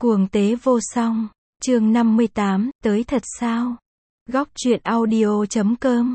Cuồng tế vô song, chương 58, tới thật sao? Góc truyện audio.com.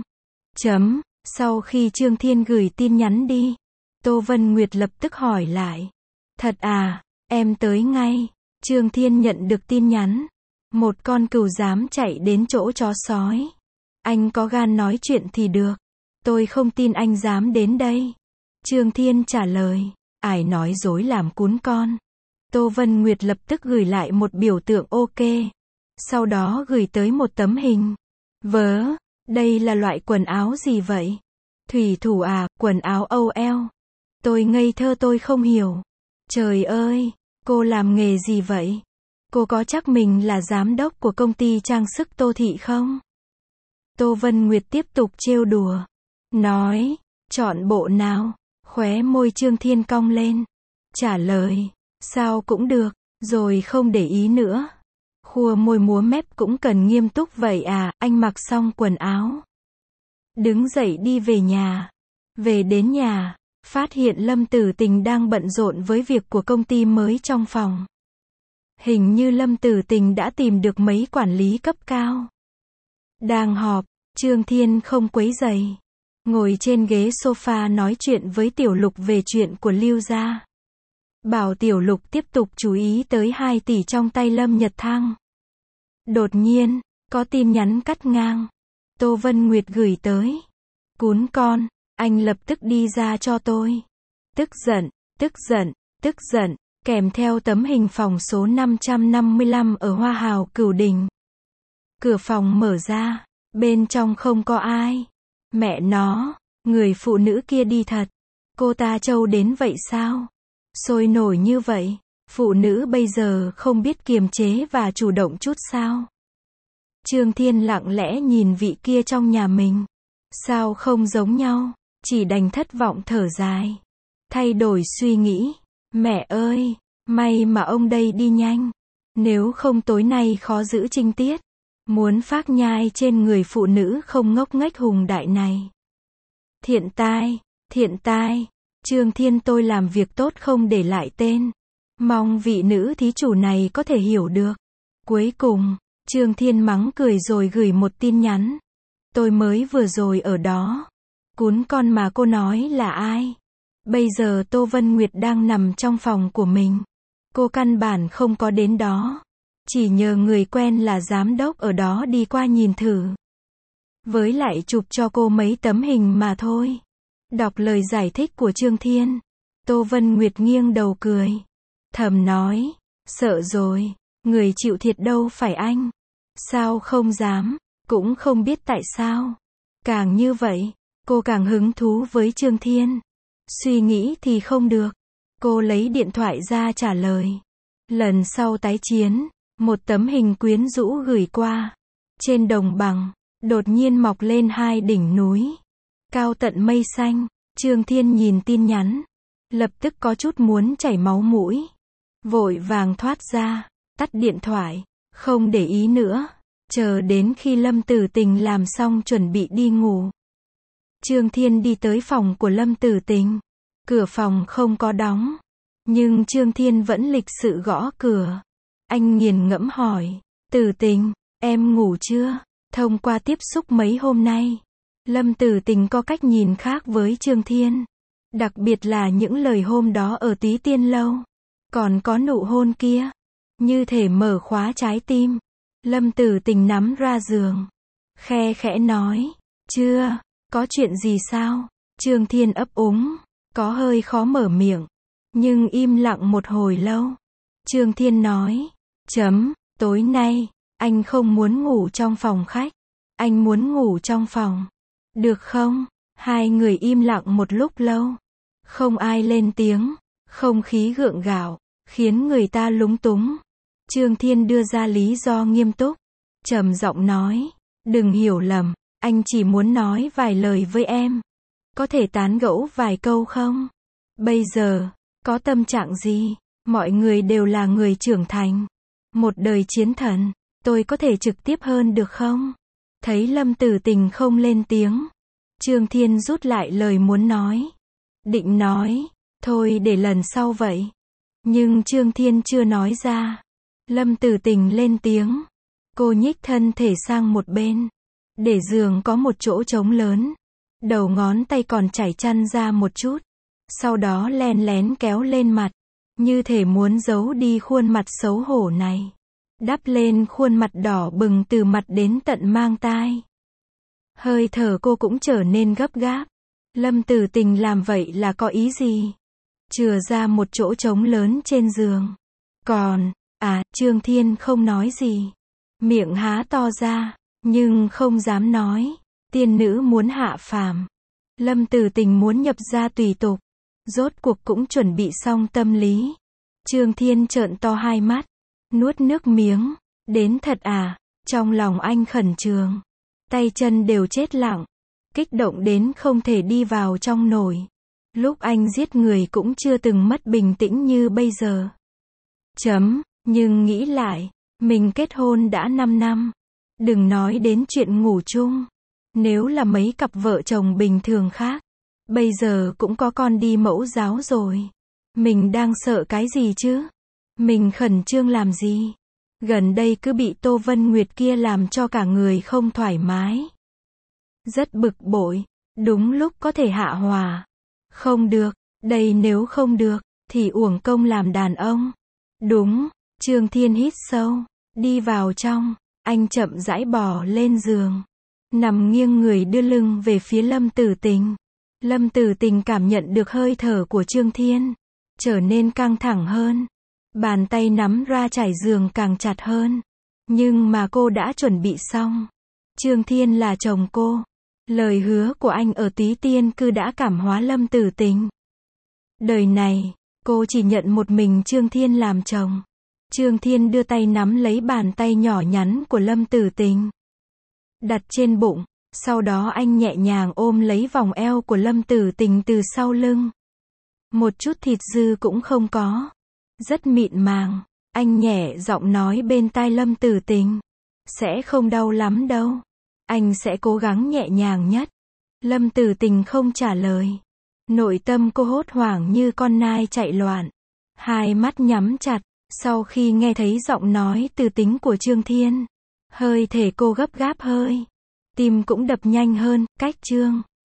Sau khi Trương Thiên gửi tin nhắn đi, Tô Vân Nguyệt lập tức hỏi lại. Thật à, em tới ngay. Trương Thiên nhận được tin nhắn. Một con cừu dám chạy đến chỗ chó sói. Anh có gan nói chuyện thì được. Tôi không tin anh dám đến đây. Trương Thiên trả lời. Ai nói dối làm cún con. Tô Vân Nguyệt lập tức gửi lại một biểu tượng ok. Sau đó gửi tới một tấm hình. Vớ, đây là loại quần áo gì vậy? Thủy thủ à, quần áo OL. Tôi ngây thơ tôi không hiểu. Trời ơi, cô làm nghề gì vậy? Cô có chắc mình là giám đốc của công ty trang sức Tô Thị không? Tô Vân Nguyệt tiếp tục trêu đùa. Nói, chọn bộ nào? Khóe môi Trương Thiên cong lên. Trả lời, sao cũng được, rồi không để ý nữa. Khua môi múa mép cũng cần nghiêm túc vậy à, anh mặc xong quần áo. Đứng dậy đi về nhà. Về đến nhà, phát hiện Lâm Tử Tình đang bận rộn với việc của công ty mới trong phòng. Hình như Lâm Tử Tình đã tìm được mấy quản lý cấp cao. Đang họp, Trương Thiên không quấy rầy. Ngồi trên ghế sofa nói chuyện với Tiểu Lục về chuyện của Lưu gia. Bảo Tiểu Lục tiếp tục chú ý tới 2 tỷ trong tay Lâm Nhật Thăng. Đột nhiên, có tin nhắn cắt ngang. Tô Vân Nguyệt gửi tới. Cún con, anh lập tức đi ra cho tôi. Tức giận, kèm theo tấm hình phòng số 555 ở Hoa Hào Cửu Đình. Cửa phòng mở ra, bên trong không có ai. Mẹ nó, người phụ nữ kia đi thật. Cô ta trâu đến vậy sao? Sôi nổi như vậy, phụ nữ bây giờ không biết kiềm chế và chủ động chút sao? Trương Thiên lặng lẽ nhìn vị kia trong nhà mình. Sao không giống nhau? Chỉ đành thất vọng thở dài. Thay đổi suy nghĩ. Mẹ ơi, may mà ông đây đi nhanh. Nếu không tối nay khó giữ trinh tiết. Muốn phác nhai trên người phụ nữ không ngốc nghếch hùng đại này. Thiện tai. Trương Thiên tôi làm việc tốt không để lại tên. Mong vị nữ thí chủ này có thể hiểu được. Cuối cùng, Trương Thiên mắng cười rồi gửi một tin nhắn. Tôi mới vừa rồi ở đó. Cún con mà cô nói là ai? Bây giờ Tô Vân Nguyệt đang nằm trong phòng của mình. Cô căn bản không có đến đó. Chỉ nhờ người quen là giám đốc ở đó đi qua nhìn thử. Với lại chụp cho cô mấy tấm hình mà thôi. Đọc lời giải thích của Trương Thiên. Tô Vân Nguyệt nghiêng đầu cười. Thầm nói. Sợ rồi. Người chịu thiệt đâu phải anh. Sao không dám. Cũng không biết tại sao. Càng như vậy, cô càng hứng thú với Trương Thiên. Suy nghĩ thì không được. Cô lấy điện thoại ra trả lời. Lần sau tái chiến, một tấm hình quyến rũ gửi qua. Trên đồng bằng, đột nhiên mọc lên 2 đỉnh núi. Cao tận mây xanh. Trương Thiên nhìn tin nhắn. Lập tức có chút muốn chảy máu mũi. Vội vàng thoát ra, tắt điện thoại, không để ý nữa. Chờ đến khi Lâm Tử Tình làm xong chuẩn bị đi ngủ. Trương Thiên đi tới phòng của Lâm Tử Tình. Cửa phòng không có đóng. Nhưng Trương Thiên vẫn lịch sự gõ cửa. Anh nghiền ngẫm hỏi. Tử Tình, em ngủ chưa? Thông qua tiếp xúc mấy hôm nay, Lâm Tử Tình có cách nhìn khác với Trương Thiên. Đặc biệt là những lời hôm đó ở Túy Tiên Lâu. Còn có nụ hôn kia. Như thể mở khóa trái tim. Lâm Tử Tình nắm ra giường. Khe khẽ nói. Chưa, có chuyện gì sao? Trương Thiên ấp úng. Có hơi khó mở miệng. Nhưng im lặng một hồi lâu. Trương Thiên nói. Tối nay, anh không muốn ngủ trong phòng khách. Anh muốn ngủ trong phòng. Được không? Hai người im lặng một lúc lâu. Không ai lên tiếng. Không khí gượng gạo, khiến người ta lúng túng. Trương Thiên đưa ra lý do nghiêm túc. Trầm giọng nói. Đừng hiểu lầm, anh chỉ muốn nói vài lời với em. Có thể tán gẫu vài câu không? Bây giờ, có tâm trạng gì? Mọi người đều là người trưởng thành. Một đời chiến thần, tôi có thể trực tiếp hơn được không? Thấy Lâm Tử Tình không lên tiếng. Trương Thiên rút lại lời muốn nói. Định nói, thôi để lần sau vậy. Nhưng Trương Thiên chưa nói ra. Lâm Tử Tình lên tiếng. Cô nhích thân thể sang một bên. Để giường có một chỗ trống lớn. Đầu ngón tay còn chảy chăn ra một chút. Sau đó len lén kéo lên mặt. Như thể muốn giấu đi khuôn mặt xấu hổ này. Đắp lên khuôn mặt đỏ bừng từ mặt đến tận mang tai. Hơi thở cô cũng trở nên gấp gáp. Lâm Tử Tình làm vậy là có ý gì? Chừa ra một chỗ trống lớn trên giường. Còn, Trương Thiên không nói gì. Miệng há to ra, nhưng không dám nói. Tiên nữ muốn hạ phàm. Lâm Tử Tình muốn nhập gia tùy tục. Rốt cuộc cũng chuẩn bị xong tâm lý. Trương Thiên trợn to hai mắt. Nuốt nước miếng. Đến thật à? Trong lòng anh khẩn trương. Tay chân đều chết lặng. Kích động đến không thể đi vào trong nổi. Lúc anh giết người cũng chưa từng mất bình tĩnh như bây giờ. Nhưng nghĩ lại, mình kết hôn đã 5 năm. Đừng nói đến chuyện ngủ chung. Nếu là mấy cặp vợ chồng bình thường khác, bây giờ cũng có con đi mẫu giáo rồi. Mình đang sợ cái gì chứ? Mình khẩn trương làm gì? Gần đây cứ bị Tô Vân Nguyệt kia làm cho cả người không thoải mái. Rất bực bội. Đúng lúc có thể hạ hòa. Không được, đây nếu không được, thì uổng công làm đàn ông. Đúng, Trương Thiên hít sâu, đi vào trong, anh chậm rãi bò lên giường. Nằm nghiêng người đưa lưng về phía Lâm Tử Tình. Lâm Tử Tình cảm nhận được hơi thở của Trương Thiên, trở nên căng thẳng hơn. Bàn tay nắm ra trải giường càng chặt hơn. Nhưng mà cô đã chuẩn bị xong. Trương Thiên là chồng cô. Lời hứa của anh ở Túy Tiên Cư đã cảm hóa Lâm Tử Tình. Đời này, cô chỉ nhận một mình Trương Thiên làm chồng. Trương Thiên đưa tay nắm lấy bàn tay nhỏ nhắn của Lâm Tử Tình. Đặt trên bụng, sau đó anh nhẹ nhàng ôm lấy vòng eo của Lâm Tử Tình từ sau lưng. Một chút thịt dư cũng không có. Rất mịn màng, anh nhẹ giọng nói bên tai Lâm Tử Tình. Sẽ không đau lắm đâu. Anh sẽ cố gắng nhẹ nhàng nhất. Lâm Tử Tình không trả lời. Nội tâm cô hốt hoảng như con nai chạy loạn. Hai mắt nhắm chặt, sau khi nghe thấy giọng nói từ tính của Trương Thiên. Hơi thể cô gấp gáp hơi. Tim cũng đập nhanh hơn, cách Trương